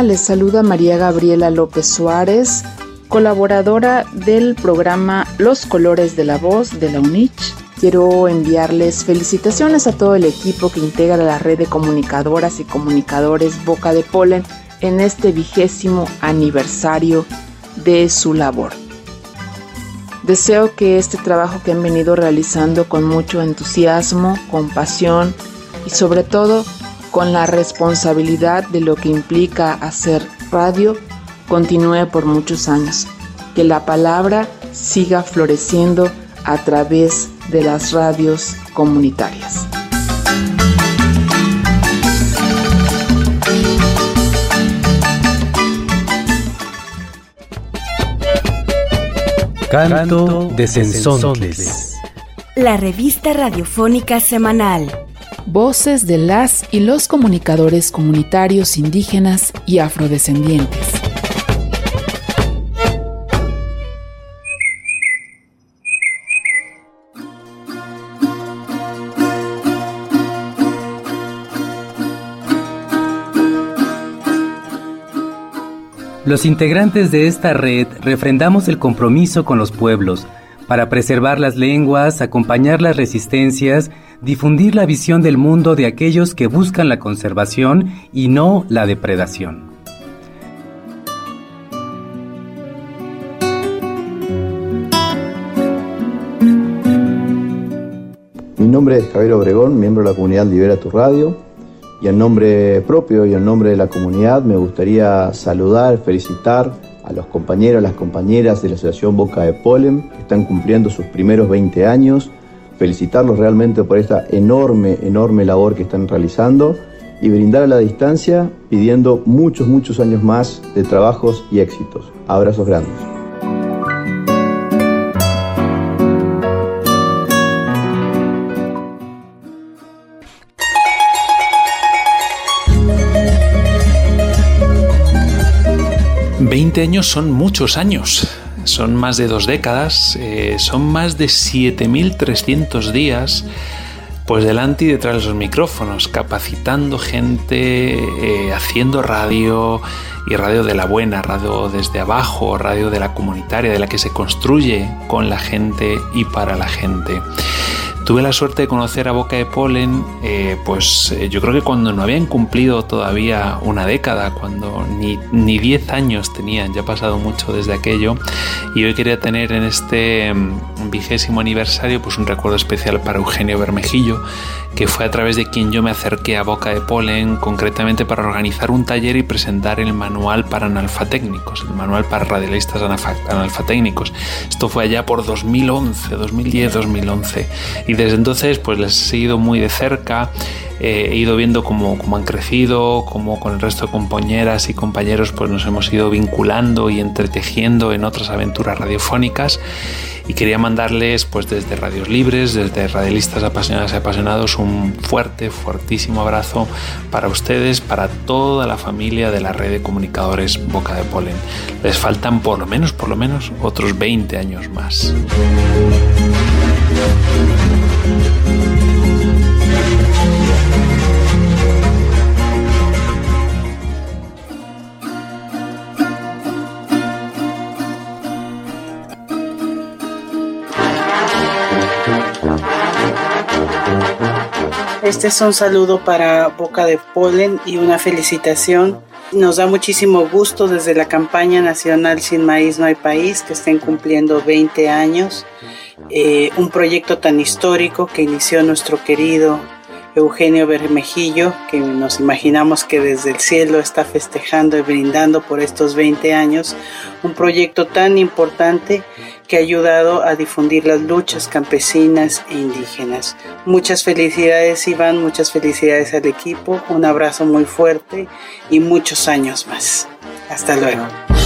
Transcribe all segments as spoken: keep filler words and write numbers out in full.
Hola, les saluda María Gabriela López Suárez, colaboradora del programa Los Colores de la Voz de la U N I C H. Quiero enviarles felicitaciones a todo el equipo que integra la red de comunicadoras y comunicadores Boca de Polen en este vigésimo aniversario de su labor. Deseo que este trabajo que han venido realizando con mucho entusiasmo, con pasión y sobre todo con la responsabilidad de lo que implica hacer radio, continúe por muchos años. Que la palabra siga floreciendo a través de las radios comunitarias. Canto de Cenzontles, la revista radiofónica semanal. Voces de las y los comunicadores comunitarios indígenas y afrodescendientes. Los integrantes de esta red refrendamos el compromiso con los pueblos para preservar las lenguas, acompañar las resistencias, difundir la visión del mundo de aquellos que buscan la conservación y no la depredación. Mi nombre es Javier Obregón, miembro de la comunidad Libera tu Radio, y en nombre propio y en nombre de la comunidad me gustaría saludar, felicitar a los compañeros, a las compañeras de la Asociación Boca de Polen, que están cumpliendo sus primeros veinte años, felicitarlos realmente por esta enorme, enorme labor que están realizando y brindar a la distancia pidiendo muchos, muchos años más de trabajos y éxitos. Abrazos grandes. veinte años son muchos años, son más de dos décadas, eh, son más de siete mil trescientos días pues delante y detrás de los micrófonos, capacitando gente, eh, haciendo radio y radio de la buena, radio desde abajo, radio de la comunitaria, de la que se construye con la gente y para la gente. Tuve la suerte de conocer a Boca de Polen, eh, pues eh, yo creo que cuando no habían cumplido todavía una década, cuando ni, ni diez años tenían, ya ha pasado mucho desde aquello, y hoy quería tener en este um, vigésimo aniversario pues un recuerdo especial para Eugenio Bermejillo, que fue a través de quien yo me acerqué a Boca de Polen, concretamente para organizar un taller y presentar el manual para analfatécnicos, el manual para radialistas analfatécnicos. Esto fue allá por dos mil once, dos mil diez, dos mil once. Y desde entonces pues les he seguido muy de cerca, eh, he ido viendo cómo, cómo han crecido, cómo con el resto de compañeras y compañeros pues nos hemos ido vinculando y entretejiendo en otras aventuras radiofónicas, y quería mandarles pues desde Radios Libres, desde Radialistas Apasionadas y Apasionados, un fuerte, fuertísimo abrazo para ustedes, para toda la familia de la red de comunicadores Boca de Polen. Les faltan por lo menos, por lo menos otros veinte años más. Este es un saludo para Boca de Polen y una felicitación. Nos da muchísimo gusto desde la campaña nacional Sin Maíz No Hay País que estén cumpliendo veinte años. Eh, un proyecto tan histórico que inició nuestro querido Eugenio Bermejillo, que nos imaginamos que desde el cielo está festejando y brindando por estos veinte años, un proyecto tan importante que ha ayudado a difundir las luchas campesinas e indígenas. Muchas felicidades, Iván, muchas felicidades al equipo, un abrazo muy fuerte y muchos años más. Hasta luego.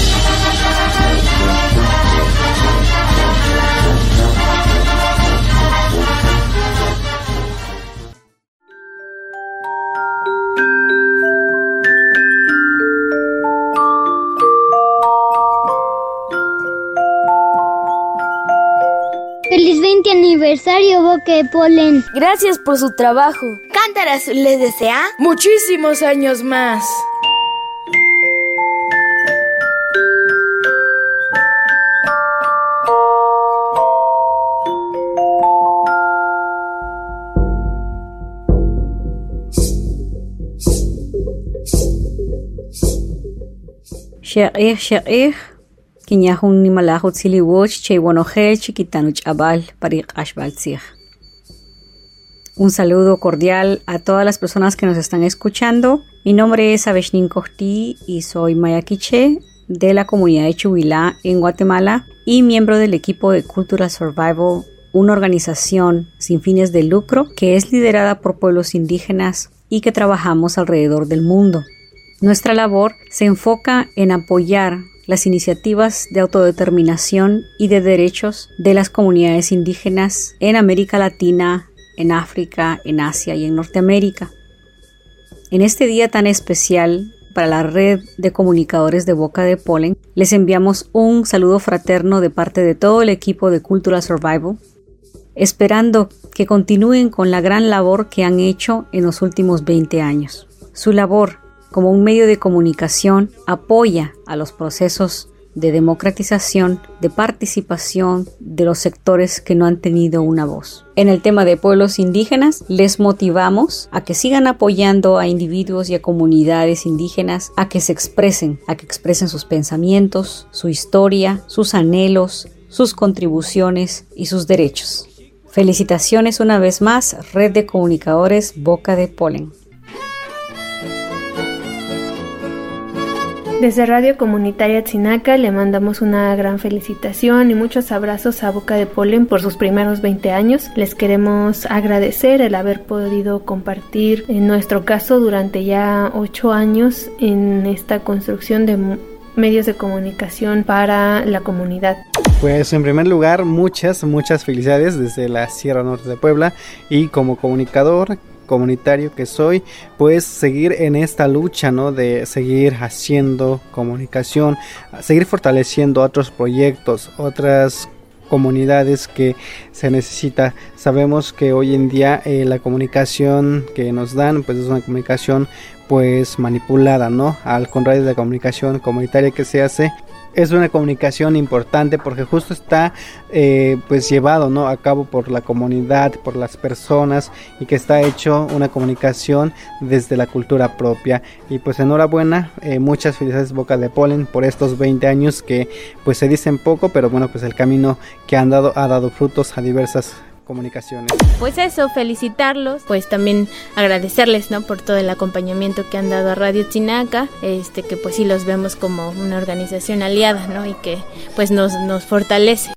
¡Feliz veinte aniversario, Boca de Polen! Gracias por su trabajo. Cántaras les desea muchísimos años más. She'er she'er kinyahun ni malahut siliwoch cheiwonojel chiquitanuch abal pariq ashbalzig. Un saludo cordial a todas las personas que nos están escuchando. Mi nombre es Aveshnin Kohti y soy maya quiché de la comunidad de Chubilá en Guatemala y miembro del equipo de Cultural Survival, una organización sin fines de lucro que es liderada por pueblos indígenas y que trabajamos alrededor del mundo. Nuestra labor se enfoca en apoyar las iniciativas de autodeterminación y de derechos de las comunidades indígenas en América Latina, en África, en Asia y en Norteamérica. En este día tan especial para la red de comunicadores de Boca de Polen, les enviamos un saludo fraterno de parte de todo el equipo de Cultural Survival, esperando que continúen con la gran labor que han hecho en los últimos veinte años. Su labor como un medio de comunicación apoya a los procesos de democratización, de participación de los sectores que no han tenido una voz. En el tema de pueblos indígenas, les motivamos a que sigan apoyando a individuos y a comunidades indígenas a que se expresen, a que expresen sus pensamientos, su historia, sus anhelos, sus contribuciones y sus derechos. Felicitaciones una vez más, Red de Comunicadores Boca de Polen. Desde Radio Comunitaria Tzinaca le mandamos una gran felicitación y muchos abrazos a Boca de Polen por sus primeros veinte años. Les queremos agradecer el haber podido compartir, en nuestro caso, durante ya ocho años en esta construcción de medios de comunicación para la comunidad. Pues en primer lugar, muchas, muchas felicidades desde la Sierra Norte de Puebla, y como comunicador comunitario que soy, pues seguir en esta lucha, ¿no? De seguir haciendo comunicación, seguir fortaleciendo otros proyectos, otras comunidades que se necesita. Sabemos que hoy en día eh, la comunicación que nos dan pues es una comunicación pues manipulada, ¿no? Al contrario de la comunicación comunitaria que se hace, es una comunicación importante porque justo está eh, pues llevado, ¿no? a cabo por la comunidad, por las personas, y que está hecho una comunicación desde la cultura propia. Y pues enhorabuena, eh, muchas felicidades Boca de Polen por estos veinte años que pues se dicen poco, pero bueno, pues el camino que han dado ha dado frutos a diversas comunicaciones. Pues eso, felicitarlos, pues también agradecerles, ¿no? por todo el acompañamiento que han dado a Radio Tzinaca, este que pues sí los vemos como una organización aliada, ¿no? y que pues nos, nos fortalece.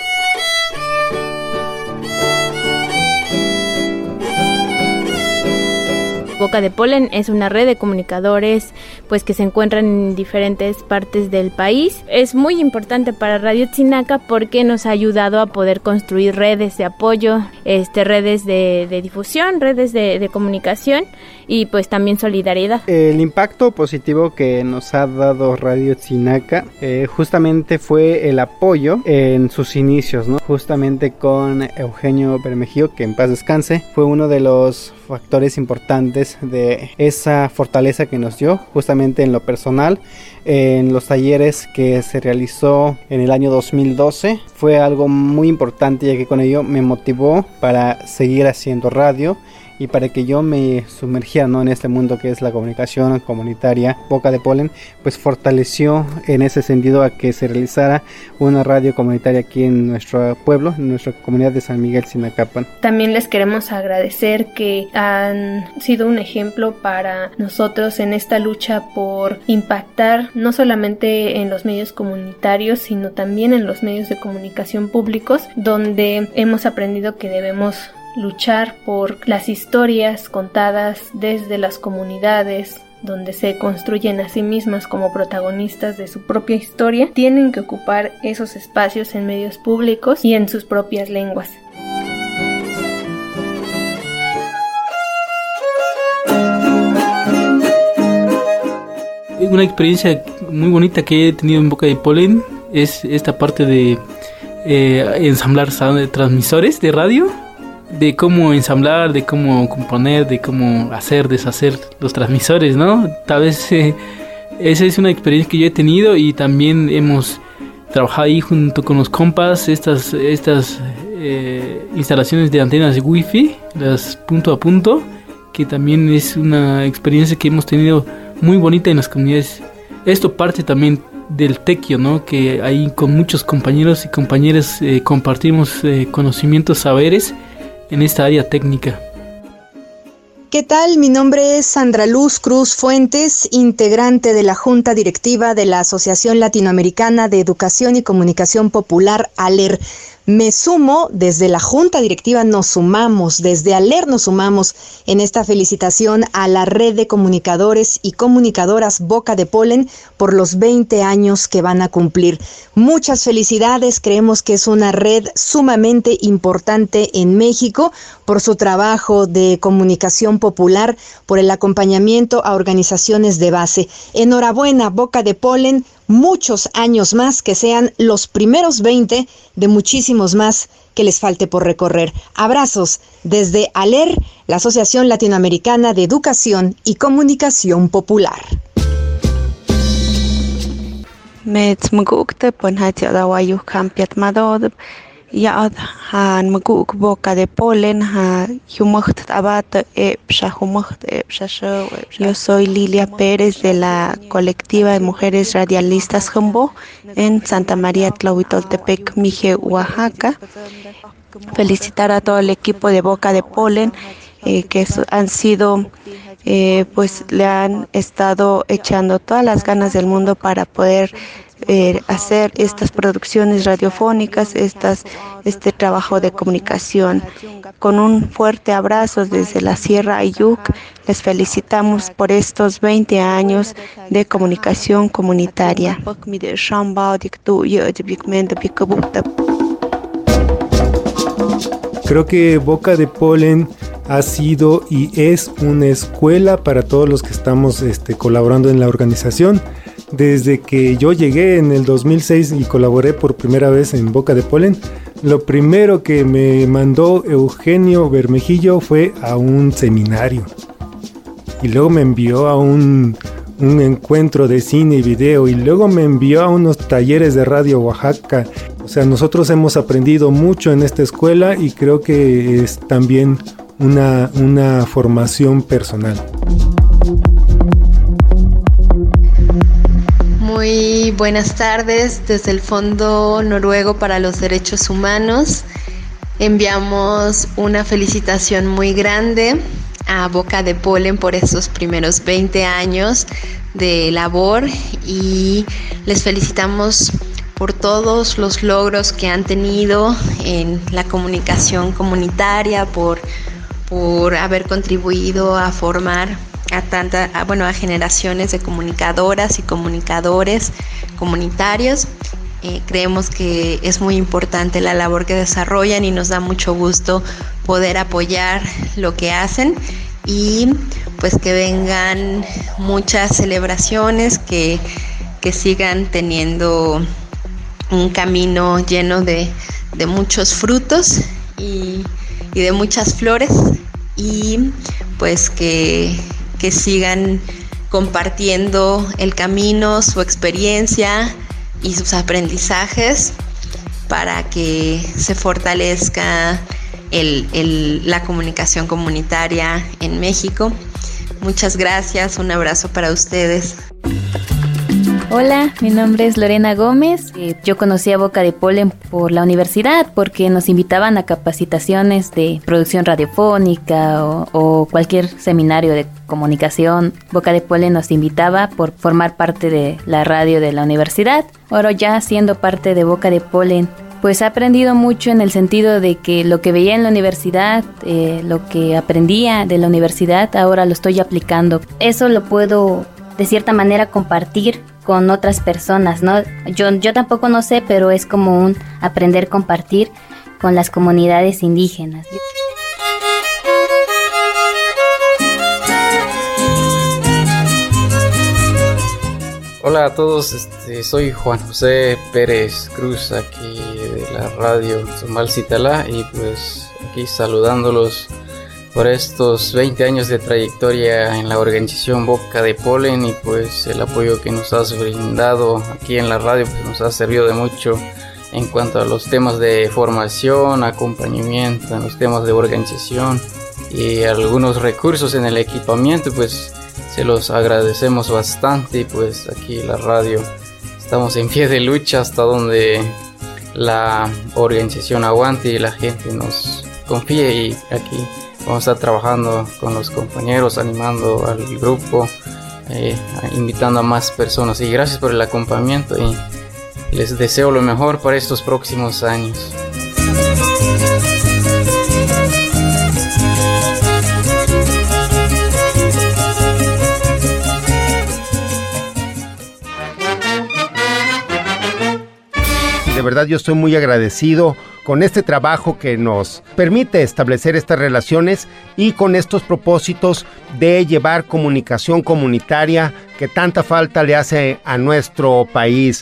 Boca de Polen es una red de comunicadores pues que se encuentran en diferentes partes del país. Es muy importante para Radio Tzinaca porque nos ha ayudado a poder construir redes de apoyo, este, redes de, de difusión, redes de, de comunicación y pues también solidaridad. El impacto positivo que nos ha dado Radio Tzinaca eh, justamente fue el apoyo en sus inicios, ¿no? Justamente con Eugenio Bermejío, que en paz descanse, fue uno de los factores importantes de esa fortaleza que nos dio justamente en lo personal, en los talleres que se realizó en el año dos mil doce. Fue algo muy importante, ya que con ello me motivó para seguir haciendo radio y para que yo me sumergiera, ¿no? en este mundo que es la comunicación comunitaria. Boca de Polen pues fortaleció en ese sentido a que se realizara una radio comunitaria aquí en nuestro pueblo, en nuestra comunidad de San Miguel Sinacapan. También les queremos agradecer que han sido un ejemplo para nosotros en esta lucha por impactar no solamente en los medios comunitarios, sino también en los medios de comunicación públicos, donde hemos aprendido que debemos luchar por las historias contadas desde las comunidades, donde se construyen a sí mismas como protagonistas de su propia historia. Tienen que ocupar esos espacios en medios públicos y en sus propias lenguas. Una experiencia muy bonita que he tenido en Boca de Polen es esta parte de eh, ensamblar transmisores de radio, de cómo ensamblar, de cómo componer, de cómo hacer, deshacer los transmisores, ¿no? Tal vez eh, esa es una experiencia que yo he tenido, y también hemos trabajado ahí junto con los compas estas, estas eh, instalaciones de antenas de wifi, las punto a punto, que también es una experiencia que hemos tenido muy bonita en las comunidades. Esto parte también del tequio, ¿no? Que ahí con muchos compañeros y compañeras eh, compartimos eh, conocimientos, saberes en esta área técnica. ¿Qué tal? Mi nombre es Sandra Luz Cruz Fuentes, integrante de la Junta Directiva de la Asociación Latinoamericana de Educación y Comunicación Popular, ALER. Me sumo, desde la Junta Directiva nos sumamos, desde ALER nos sumamos en esta felicitación a la red de comunicadores y comunicadoras Boca de Polen por los veinte años que van a cumplir. Muchas felicidades, creemos que es una red sumamente importante en México por su trabajo de comunicación popular, por el acompañamiento a organizaciones de base. Enhorabuena, Boca de Polen. Muchos años más, que sean los primeros veinte de muchísimos más que les falte por recorrer. Abrazos desde ALER, la Asociación Latinoamericana de Educación y Comunicación Popular. Ya han maguk Boca de Polen ha humocht abata epsha humocht epsha show. Yo soy Lilia Pérez de la colectiva de mujeres radialistas Jumbo en Santa María Tlahuitoltepec, Mije, Oaxaca. Felicitar a todo el equipo de Boca de Polen eh, que han sido eh, pues le han estado echando todas las ganas del mundo para poder Eh, hacer estas producciones radiofónicas, estas, este trabajo de comunicación. Con un fuerte abrazo desde la Sierra Ayuk, les felicitamos por estos veinte años de comunicación comunitaria. Creo que Boca de Polen ha sido y es una escuela para todos los que estamos este, colaborando en la organización. Desde que yo llegué en el dos mil seis y colaboré por primera vez en Boca de Polen, lo primero que me mandó Eugenio Bermejillo fue a un seminario. Y luego me envió a un, un encuentro de cine y video. Y luego me envió a unos talleres de Radio Oaxaca. O sea, nosotros hemos aprendido mucho en esta escuela y creo que es también una, una formación personal. Muy buenas tardes, desde el Fondo Noruego para los Derechos Humanos enviamos una felicitación muy grande a Boca de Polen por estos primeros veinte años de labor y les felicitamos por todos los logros que han tenido en la comunicación comunitaria, por, por haber contribuido a formar a tanta, a, bueno, a generaciones de comunicadoras y comunicadores comunitarios. Eh, creemos que es muy importante la labor que desarrollan y nos da mucho gusto poder apoyar lo que hacen y pues que vengan muchas celebraciones, que, que sigan teniendo un camino lleno de, de muchos frutos y, y de muchas flores y pues que que sigan compartiendo el camino, su experiencia y sus aprendizajes para que se fortalezca el, el, la comunicación comunitaria en México. Muchas gracias, un abrazo para ustedes. Hola, mi nombre es Lorena Gómez. Yo conocí a Boca de Polen por la universidad porque nos invitaban a capacitaciones de producción radiofónica o, o cualquier seminario de comunicación. Boca de Polen nos invitaba por formar parte de la radio de la universidad. Ahora ya siendo parte de Boca de Polen, pues he aprendido mucho en el sentido de que lo que veía en la universidad, eh, lo que aprendía de la universidad, ahora lo estoy aplicando. Eso lo puedo de cierta manera compartir con otras personas, ¿no? Yo, yo tampoco no sé, pero es como un aprender a compartir con las comunidades indígenas. Hola a todos, este, soy Juan José Pérez Cruz, aquí de la radio Tzomal-Citalá, y pues aquí saludándolos por estos veinte años de trayectoria en la organización Boca de Polen, y pues el apoyo que nos has brindado aquí en la radio pues nos ha servido de mucho en cuanto a los temas de formación, acompañamiento, en los temas de organización y algunos recursos en el equipamiento, pues se los agradecemos bastante, y pues aquí la radio estamos en pie de lucha hasta donde la organización aguante y la gente nos confíe, y aquí vamos a estar trabajando con los compañeros, animando al grupo, eh, invitando a más personas, y gracias por el acompañamiento y les deseo lo mejor para estos próximos años. De verdad yo estoy muy agradecido con este trabajo que nos permite establecer estas relaciones y con estos propósitos de llevar comunicación comunitaria que tanta falta le hace a nuestro país.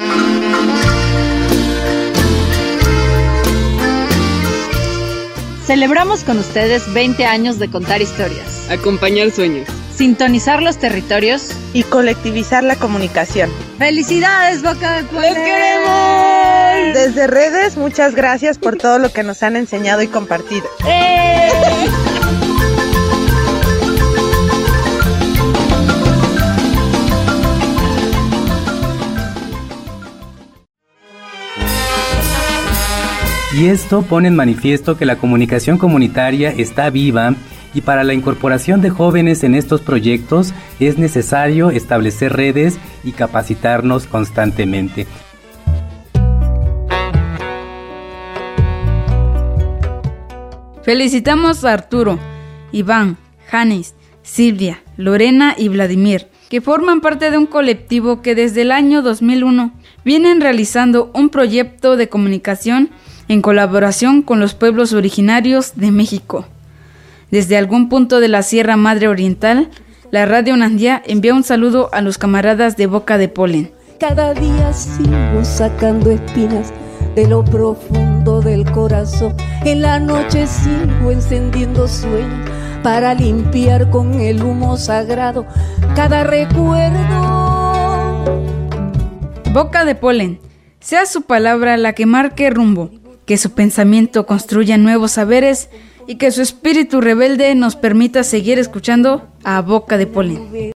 Celebramos con ustedes veinte años de contar historias, acompañar sueños, sintonizar los territorios y colectivizar la comunicación. ¡Felicidades, Boca de Polen! ¡Lo queremos! Desde redes, muchas gracias por todo lo que nos han enseñado y compartido. ¡Eh! Y esto pone en manifiesto que la comunicación comunitaria está viva, y para la incorporación de jóvenes en estos proyectos es necesario establecer redes y capacitarnos constantemente. Felicitamos a Arturo, Iván, Janis, Silvia, Lorena y Vladimir, que forman parte de un colectivo que desde el año dos mil uno vienen realizando un proyecto de comunicación en colaboración con los pueblos originarios de México. Desde algún punto de la Sierra Madre Oriental, la Radio Nandía envía un saludo a los camaradas de Boca de Polen. Cada día sigo sacando espinas de lo profundo del corazón. En la noche sigo encendiendo sueños para limpiar con el humo sagrado cada recuerdo. Boca de Polen, sea su palabra la que marque rumbo, que su pensamiento construya nuevos saberes y que su espíritu rebelde nos permita seguir escuchando a Boca de Polen.